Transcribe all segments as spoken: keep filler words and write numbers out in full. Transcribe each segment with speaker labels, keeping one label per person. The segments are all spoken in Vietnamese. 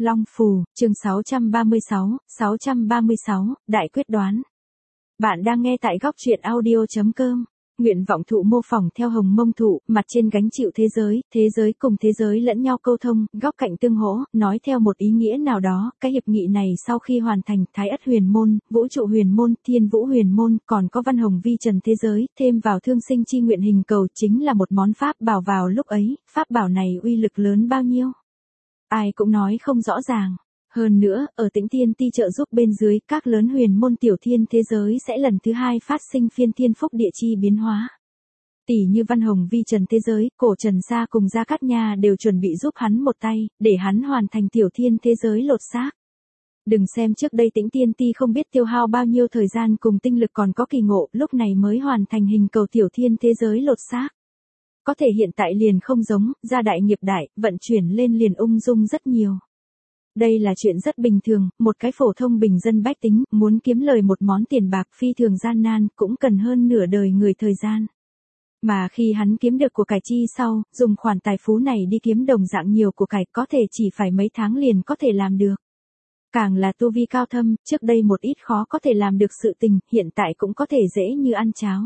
Speaker 1: Long Phù, chương sáu trăm ba mươi sáu, sáu trăm ba mươi sáu, Đại quyết đoán. Bạn đang nghe tại góc truyện audio chấm com. Nguyện vọng thụ mô phỏng theo hồng mông thụ, mặt trên gánh chịu thế giới, thế giới cùng thế giới lẫn nhau câu thông, góc cạnh tương hỗ, nói theo một ý nghĩa nào đó, cái hiệp nghị này sau khi hoàn thành, Thái Ất huyền môn, Vũ trụ huyền môn, Thiên Vũ huyền môn, còn có Văn Hồng vi trần thế giới, thêm vào thương sinh chi nguyện hình cầu chính là một món pháp bảo vào lúc ấy, pháp bảo này uy lực lớn bao nhiêu? Ai cũng nói không rõ ràng. Hơn nữa, ở Tĩnh Tiên Ti trợ giúp bên dưới, các lớn huyền môn tiểu thiên thế giới sẽ lần thứ hai phát sinh phiên thiên phúc địa chi biến hóa. Tỷ như Văn Hồng vi trần thế giới, cổ Trần Gia cùng Gia Cát Nha đều chuẩn bị giúp hắn một tay, để hắn hoàn thành tiểu thiên thế giới lột xác. Đừng xem trước đây Tĩnh Tiên Ti không biết tiêu hao bao nhiêu thời gian cùng tinh lực còn có kỳ ngộ, lúc này mới hoàn thành hình cầu tiểu thiên thế giới lột xác. Có thể hiện tại liền không giống, gia đại nghiệp đại, vận chuyển lên liền ung dung rất nhiều. Đây là chuyện rất bình thường, một cái phổ thông bình dân bách tính, muốn kiếm lời một món tiền bạc phi thường gian nan, cũng cần hơn nửa đời người thời gian. Mà khi hắn kiếm được của cải chi sau, dùng khoản tài phú này đi kiếm đồng dạng nhiều của cải có thể chỉ phải mấy tháng liền có thể làm được. Càng là tu vi cao thâm, trước đây một ít khó có thể làm được sự tình, hiện tại cũng có thể dễ như ăn cháo.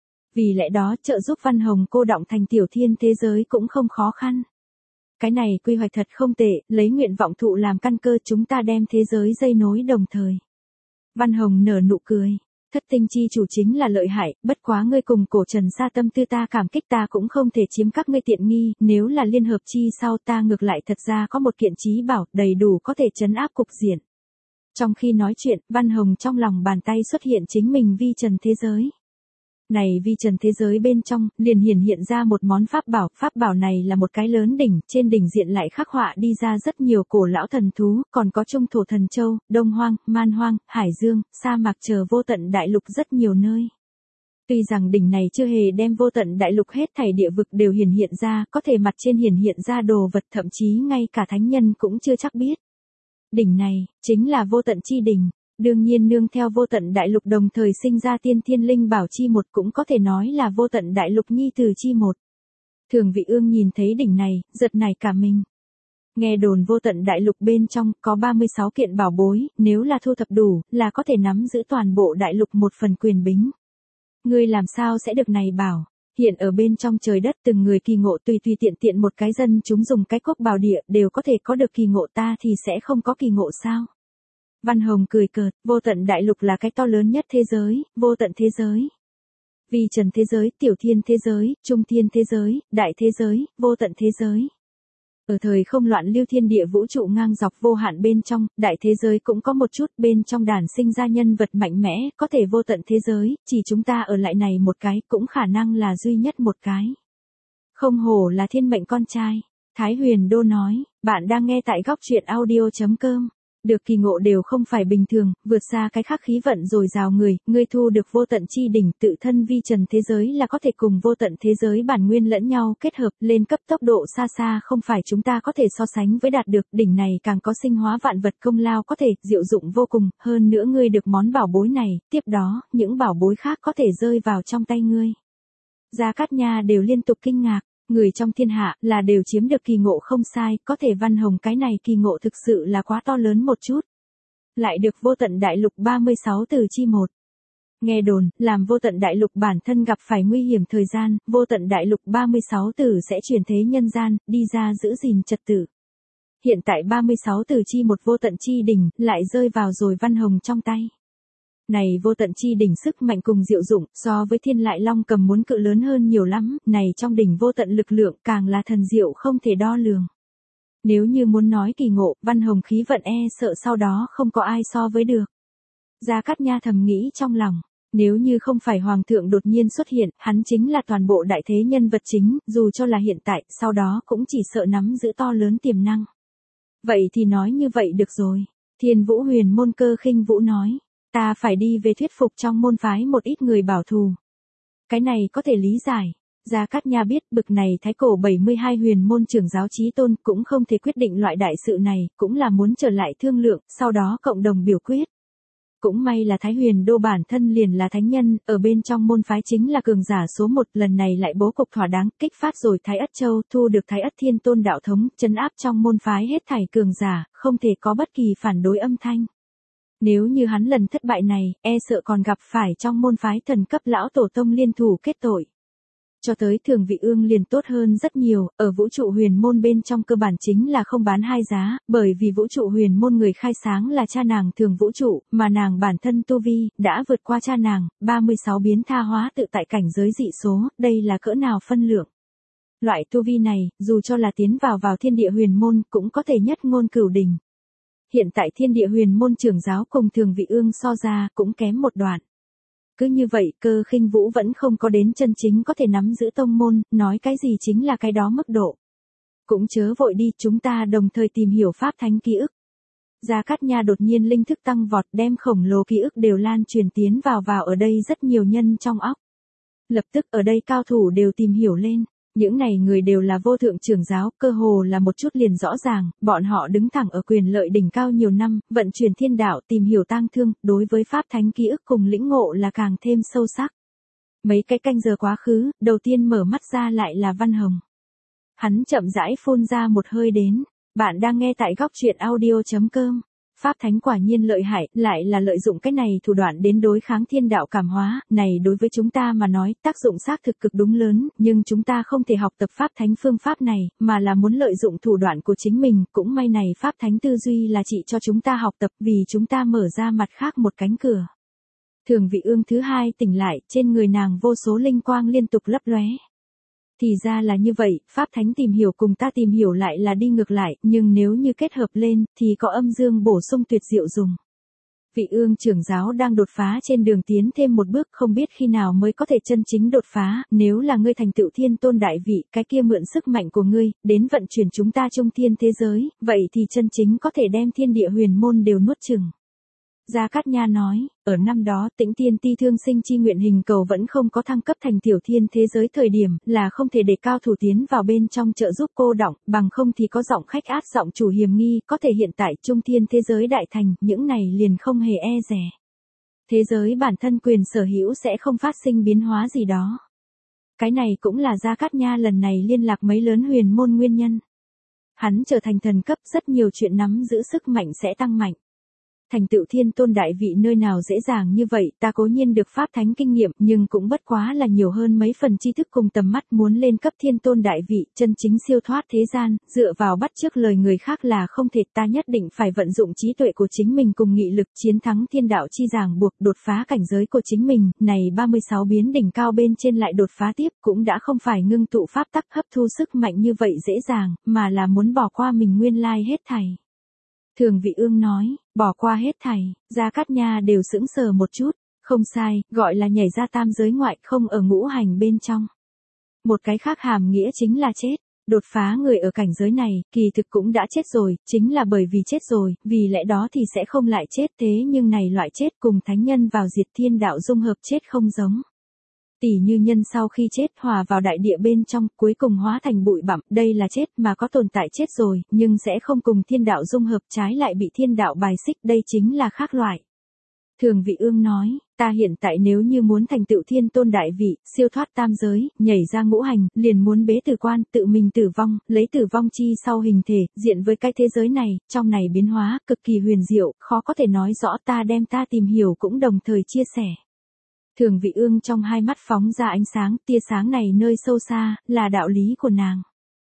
Speaker 1: Vì lẽ đó trợ giúp Văn Hồng cô đọng thành tiểu thiên thế giới cũng không khó khăn. Cái này quy hoạch thật không tệ, lấy nguyện vọng thụ làm căn cơ chúng ta đem thế giới dây nối đồng thời. Văn Hồng nở nụ cười. Thất tinh chi chủ chính là lợi hại, bất quá ngươi cùng cổ Trần Gia tâm tư ta cảm kích ta cũng không thể chiếm các ngươi tiện nghi, nếu là liên hợp chi sau ta ngược lại thật ra có một kiện chí bảo đầy đủ có thể trấn áp cục diện. Trong khi nói chuyện, Văn Hồng trong lòng bàn tay xuất hiện chính mình vi trần thế giới. Này vi trần thế giới bên trong, liền hiển hiện ra một món pháp bảo, pháp bảo này là một cái lớn đỉnh, trên đỉnh diện lại khắc họa đi ra rất nhiều cổ lão thần thú, còn có trung thổ thần châu, đông hoang, man hoang, hải dương, sa mạc chờ vô tận đại lục rất nhiều nơi. Tuy rằng đỉnh này chưa hề đem vô tận đại lục hết thảy địa vực đều hiển hiện ra, có thể mặt trên hiển hiện ra đồ vật thậm chí ngay cả thánh nhân cũng chưa chắc biết. Đỉnh này, chính là vô tận chi đỉnh. Đương nhiên nương theo vô tận đại lục đồng thời sinh ra tiên thiên linh bảo chi một cũng có thể nói là vô tận đại lục nhi từ chi một. Thường Vị Ương nhìn thấy đỉnh này, giật nảy cả mình. Nghe đồn vô tận đại lục bên trong có ba mươi sáu kiện bảo bối, nếu là thu thập đủ, là có thể nắm giữ toàn bộ đại lục một phần quyền bính. Ngươi làm sao sẽ được này bảo? Hiện ở bên trong trời đất từng người kỳ ngộ tùy tùy tiện tiện một cái dân chúng dùng cái cốc bảo địa đều có thể có được kỳ ngộ, ta thì sẽ không có kỳ ngộ sao? Văn Hồng cười cợt, vô tận đại lục là cái to lớn nhất thế giới, vô tận thế giới. Vi trần thế giới, tiểu thiên thế giới, trung thiên thế giới, đại thế giới, vô tận thế giới. Ở thời không loạn lưu thiên địa vũ trụ ngang dọc vô hạn bên trong, đại thế giới cũng có một chút, bên trong đàn sinh ra nhân vật mạnh mẽ, có thể vô tận thế giới, chỉ chúng ta ở lại này một cái, cũng khả năng là duy nhất một cái. Không hổ là thiên mệnh con trai, Thái Huyền Đô nói, bạn đang nghe tại góc truyện audio chấm com. Được kỳ ngộ đều không phải bình thường, vượt xa cái khắc khí vận rồi rào người, ngươi thu được vô tận chi đỉnh, tự thân vi trần thế giới là có thể cùng vô tận thế giới bản nguyên lẫn nhau kết hợp, lên cấp tốc độ xa xa không phải chúng ta có thể so sánh với đạt được, đỉnh này càng có sinh hóa vạn vật công lao có thể, diệu dụng vô cùng, hơn nữa ngươi được món bảo bối này, tiếp đó, những bảo bối khác có thể rơi vào trong tay ngươi. Gia Cát Nha đều liên tục kinh ngạc. Người trong thiên hạ là đều chiếm được kỳ ngộ không sai, có thể Văn Hồng cái này kỳ ngộ thực sự là quá to lớn một chút. Lại được vô tận đại lục ba mươi sáu từ chi một. Nghe đồn, làm vô tận đại lục bản thân gặp phải nguy hiểm thời gian, vô tận đại lục ba mươi sáu từ sẽ chuyển thế nhân gian, đi ra giữ gìn trật tự. Hiện tại ba mươi sáu từ chi một vô tận chi đỉnh, lại rơi vào rồi Văn Hồng trong tay. Này vô tận chi đỉnh sức mạnh cùng diệu dụng, so với thiên lại long cầm muốn cự lớn hơn nhiều lắm, này trong đỉnh vô tận lực lượng càng là thần diệu không thể đo lường. Nếu như muốn nói kỳ ngộ, Văn Hồng khí vận e sợ sau đó không có ai so với được. Gia Cát Nha thầm nghĩ trong lòng, nếu như không phải Hoàng thượng đột nhiên xuất hiện, hắn chính là toàn bộ đại thế nhân vật chính, dù cho là hiện tại, sau đó cũng chỉ sợ nắm giữ to lớn tiềm năng. Vậy thì nói như vậy được rồi. Thiên Vũ huyền môn Cơ Khinh Vũ nói. Ta phải đi về thuyết phục trong môn phái một ít người bảo thù. Cái này có thể lý giải. Gia Cát Nha biết bực này thái cổ bảy mươi hai huyền môn trưởng giáo chí tôn cũng không thể quyết định loại đại sự này, cũng là muốn trở lại thương lượng, sau đó cộng đồng biểu quyết. Cũng may là Thái Huyền Đô bản thân liền là thánh nhân, ở bên trong môn phái chính là cường giả số một, lần này lại bố cục thỏa đáng, kích phát rồi Thái Ất Châu, thu được Thái Ất Thiên Tôn đạo thống, trấn áp trong môn phái hết thảy cường giả, không thể có bất kỳ phản đối âm thanh. Nếu như hắn lần thất bại này, e sợ còn gặp phải trong môn phái thần cấp lão tổ tông liên thủ kết tội. Cho tới Thường Vị Ương liền tốt hơn rất nhiều, ở vũ trụ huyền môn bên trong cơ bản chính là không bán hai giá, bởi vì vũ trụ huyền môn người khai sáng là cha nàng Thường Vũ Trụ, mà nàng bản thân tu vi, đã vượt qua cha nàng, ba mươi sáu biến tha hóa tự tại cảnh giới dị số, đây là cỡ nào phân lượng. Loại tu vi này, dù cho là tiến vào vào thiên địa huyền môn, cũng có thể nhất ngôn cửu đỉnh. Hiện tại thiên địa huyền môn trưởng giáo cùng Thường Vị Ương so ra, cũng kém một đoạn. Cứ như vậy, Cơ Khinh Vũ vẫn không có đến chân chính có thể nắm giữ tông môn, nói cái gì chính là cái đó mức độ. Cũng chớ vội đi, chúng ta đồng thời tìm hiểu pháp thánh ký ức. Gia Cát Nha đột nhiên linh thức tăng vọt, đem khổng lồ ký ức đều lan truyền tiến vào vào ở đây rất nhiều nhân trong óc. Lập tức ở đây cao thủ đều tìm hiểu lên. Những này người đều là vô thượng trưởng giáo, cơ hồ là một chút liền rõ ràng, bọn họ đứng thẳng ở quyền lợi đỉnh cao nhiều năm, vận chuyển thiên đạo, tìm hiểu tang thương, đối với pháp thánh ký ức cùng lĩnh ngộ là càng thêm sâu sắc. Mấy cái canh giờ quá khứ, đầu tiên mở mắt ra lại là Văn Hồng. Hắn chậm rãi phun ra một hơi đến, bạn đang nghe tại góc truyện audio chấm com. Pháp thánh quả nhiên lợi hại, lại là lợi dụng cái này thủ đoạn đến đối kháng thiên đạo cảm hóa, này đối với chúng ta mà nói, tác dụng xác thực cực đúng lớn, nhưng chúng ta không thể học tập pháp thánh phương pháp này, mà là muốn lợi dụng thủ đoạn của chính mình, cũng may này pháp thánh tư duy là chỉ cho chúng ta học tập vì chúng ta mở ra mặt khác một cánh cửa. Thường Vị Ương thứ hai tỉnh lại, trên người nàng vô số linh quang liên tục lấp lóe. Thì ra là như vậy, pháp thánh tìm hiểu cùng ta tìm hiểu lại là đi ngược lại, nhưng nếu như kết hợp lên, thì có âm dương bổ sung tuyệt diệu dùng. Vị Ương trưởng giáo đang đột phá trên đường tiến thêm một bước, không biết khi nào mới có thể chân chính đột phá, nếu là ngươi thành tựu thiên tôn đại vị, cái kia mượn sức mạnh của ngươi, đến vận chuyển chúng ta trung thiên thế giới, vậy thì chân chính có thể đem thiên địa huyền môn đều nuốt chửng. Gia Cát Nha nói, ở năm đó Tĩnh Tiên Ti thương sinh chi nguyện hình cầu vẫn không có thăng cấp thành tiểu thiên thế giới thời điểm, là không thể để cao thủ tiến vào bên trong trợ giúp cô đọng, bằng không thì có giọng khách át giọng chủ hiểm nghi, có thể hiện tại trung thiên thế giới đại thành, những này liền không hề e dè. Thế giới bản thân quyền sở hữu sẽ không phát sinh biến hóa gì đó. Cái này cũng là Gia Cát Nha lần này liên lạc mấy lớn huyền môn nguyên nhân. Hắn trở thành thần cấp, rất nhiều chuyện nắm giữ sức mạnh sẽ tăng mạnh. Thành tựu thiên tôn đại vị nơi nào dễ dàng như vậy, ta cố nhiên được pháp thánh kinh nghiệm, nhưng cũng bất quá là nhiều hơn mấy phần tri thức cùng tầm mắt, muốn lên cấp thiên tôn đại vị, chân chính siêu thoát thế gian, dựa vào bắt chước lời người khác là không thể, ta nhất định phải vận dụng trí tuệ của chính mình cùng nghị lực chiến thắng thiên đạo chi ràng buộc, đột phá cảnh giới của chính mình, này ba mươi sáu biến đỉnh cao bên trên lại đột phá tiếp, cũng đã không phải ngưng tụ pháp tắc hấp thu sức mạnh như vậy dễ dàng, mà là muốn bỏ qua mình nguyên lai hết thảy. Thường Vị Ương nói, bỏ qua hết thảy, Gia Cát Nha đều sững sờ một chút, không sai, gọi là nhảy ra tam giới ngoại, không ở ngũ hành bên trong. Một cái khác hàm nghĩa chính là chết, đột phá người ở cảnh giới này, kỳ thực cũng đã chết rồi, chính là bởi vì chết rồi, vì lẽ đó thì sẽ không lại chết, thế nhưng này loại chết cùng thánh nhân vào diệt thiên đạo dung hợp chết không giống. Tỷ như nhân sau khi chết hòa vào đại địa bên trong, cuối cùng hóa thành bụi bặm, đây là chết mà có tồn tại chết rồi, nhưng sẽ không cùng thiên đạo dung hợp, trái lại bị thiên đạo bài xích, đây chính là khác loại. Thường Vị Ương nói, ta hiện tại nếu như muốn thành tựu thiên tôn đại vị, siêu thoát tam giới, nhảy ra ngũ hành, liền muốn bế tử quan, tự mình tử vong, lấy tử vong chi sau hình thể, diện với cái thế giới này, trong này biến hóa, cực kỳ huyền diệu, khó có thể nói rõ, ta đem ta tìm hiểu cũng đồng thời chia sẻ. Thường Vị Ương trong hai mắt phóng ra ánh sáng, tia sáng này nơi sâu xa, là đạo lý của nàng.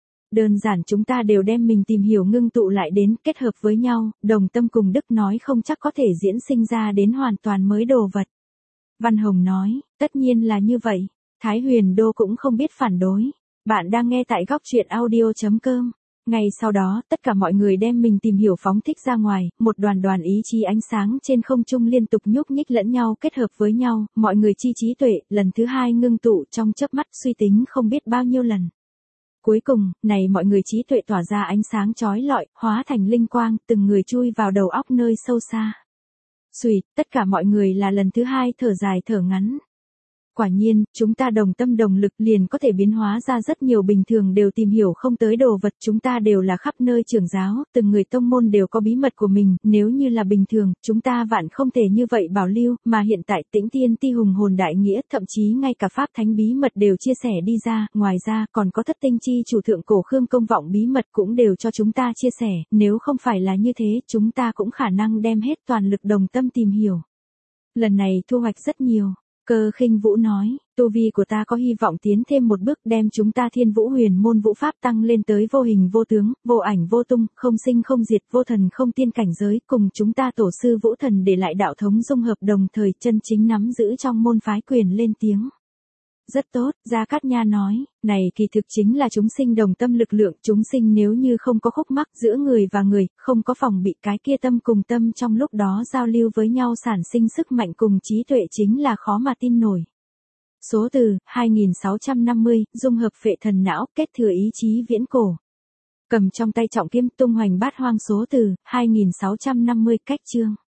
Speaker 1: Đơn giản chúng ta đều đem mình tìm hiểu ngưng tụ lại đến, kết hợp với nhau, đồng tâm cùng đức nói không chắc có thể diễn sinh ra đến hoàn toàn mới đồ vật. Văn Hồng nói, tất nhiên là như vậy, Thái Huyền Đô cũng không biết phản đối. Bạn đang nghe tại góc truyện audio chấm com. Ngay sau đó, tất cả mọi người đem mình tìm hiểu phóng thích ra ngoài, một đoàn đoàn ý chí ánh sáng trên không trung liên tục nhúc nhích lẫn nhau kết hợp với nhau, mọi người chi trí tuệ, lần thứ hai ngưng tụ trong chớp mắt suy tính không biết bao nhiêu lần. Cuối cùng, này mọi người trí tuệ tỏa ra ánh sáng chói lọi, hóa thành linh quang, từng người chui vào đầu óc nơi sâu xa. Xuỵt, tất cả mọi người là lần thứ hai thở dài thở ngắn. quả nhiên, chúng ta đồng tâm đồng lực liền có thể biến hóa ra rất nhiều bình thường đều tìm hiểu không tới đồ vật, chúng ta đều là khắp nơi trưởng giáo, từng người tông môn đều có bí mật của mình, nếu như là bình thường, chúng ta vạn không thể như vậy bảo lưu, mà hiện tại Tĩnh Tiên Ti hùng hồn đại nghĩa, thậm chí ngay cả pháp thánh bí mật đều chia sẻ đi ra, ngoài ra, còn có thất tinh chi chủ thượng cổ Khương Công Vọng bí mật cũng đều cho chúng ta chia sẻ, nếu không phải là như thế, chúng ta cũng khả năng đem hết toàn lực đồng tâm tìm hiểu. Lần này thu hoạch rất nhiều. Cơ Khinh Vũ nói, tu vi của ta có hy vọng tiến thêm một bước đem chúng ta Thiên Vũ Huyền Môn Vũ Pháp tăng lên tới vô hình vô tướng, vô ảnh vô tung, không sinh không diệt, vô thần không tiên cảnh giới, cùng chúng ta tổ sư Vũ Thần để lại đạo thống dung hợp đồng thời chân chính nắm giữ trong môn phái quyền lên tiếng. Rất tốt, Gia Cát Nha nói, này kỳ thực chính là chúng sinh đồng tâm lực lượng, chúng sinh nếu như không có khúc mắc giữa người và người, không có phòng bị cái kia tâm cùng tâm trong lúc đó giao lưu với nhau sản sinh sức mạnh cùng trí tuệ chính là khó mà tin nổi. Số từ, hai nghìn sáu trăm năm mươi, dung hợp phệ thần não, kết thừa ý chí viễn cổ. Cầm trong tay trọng kiếm tung hoành bát hoang số từ, hai nghìn sáu trăm năm mươi, cách chương.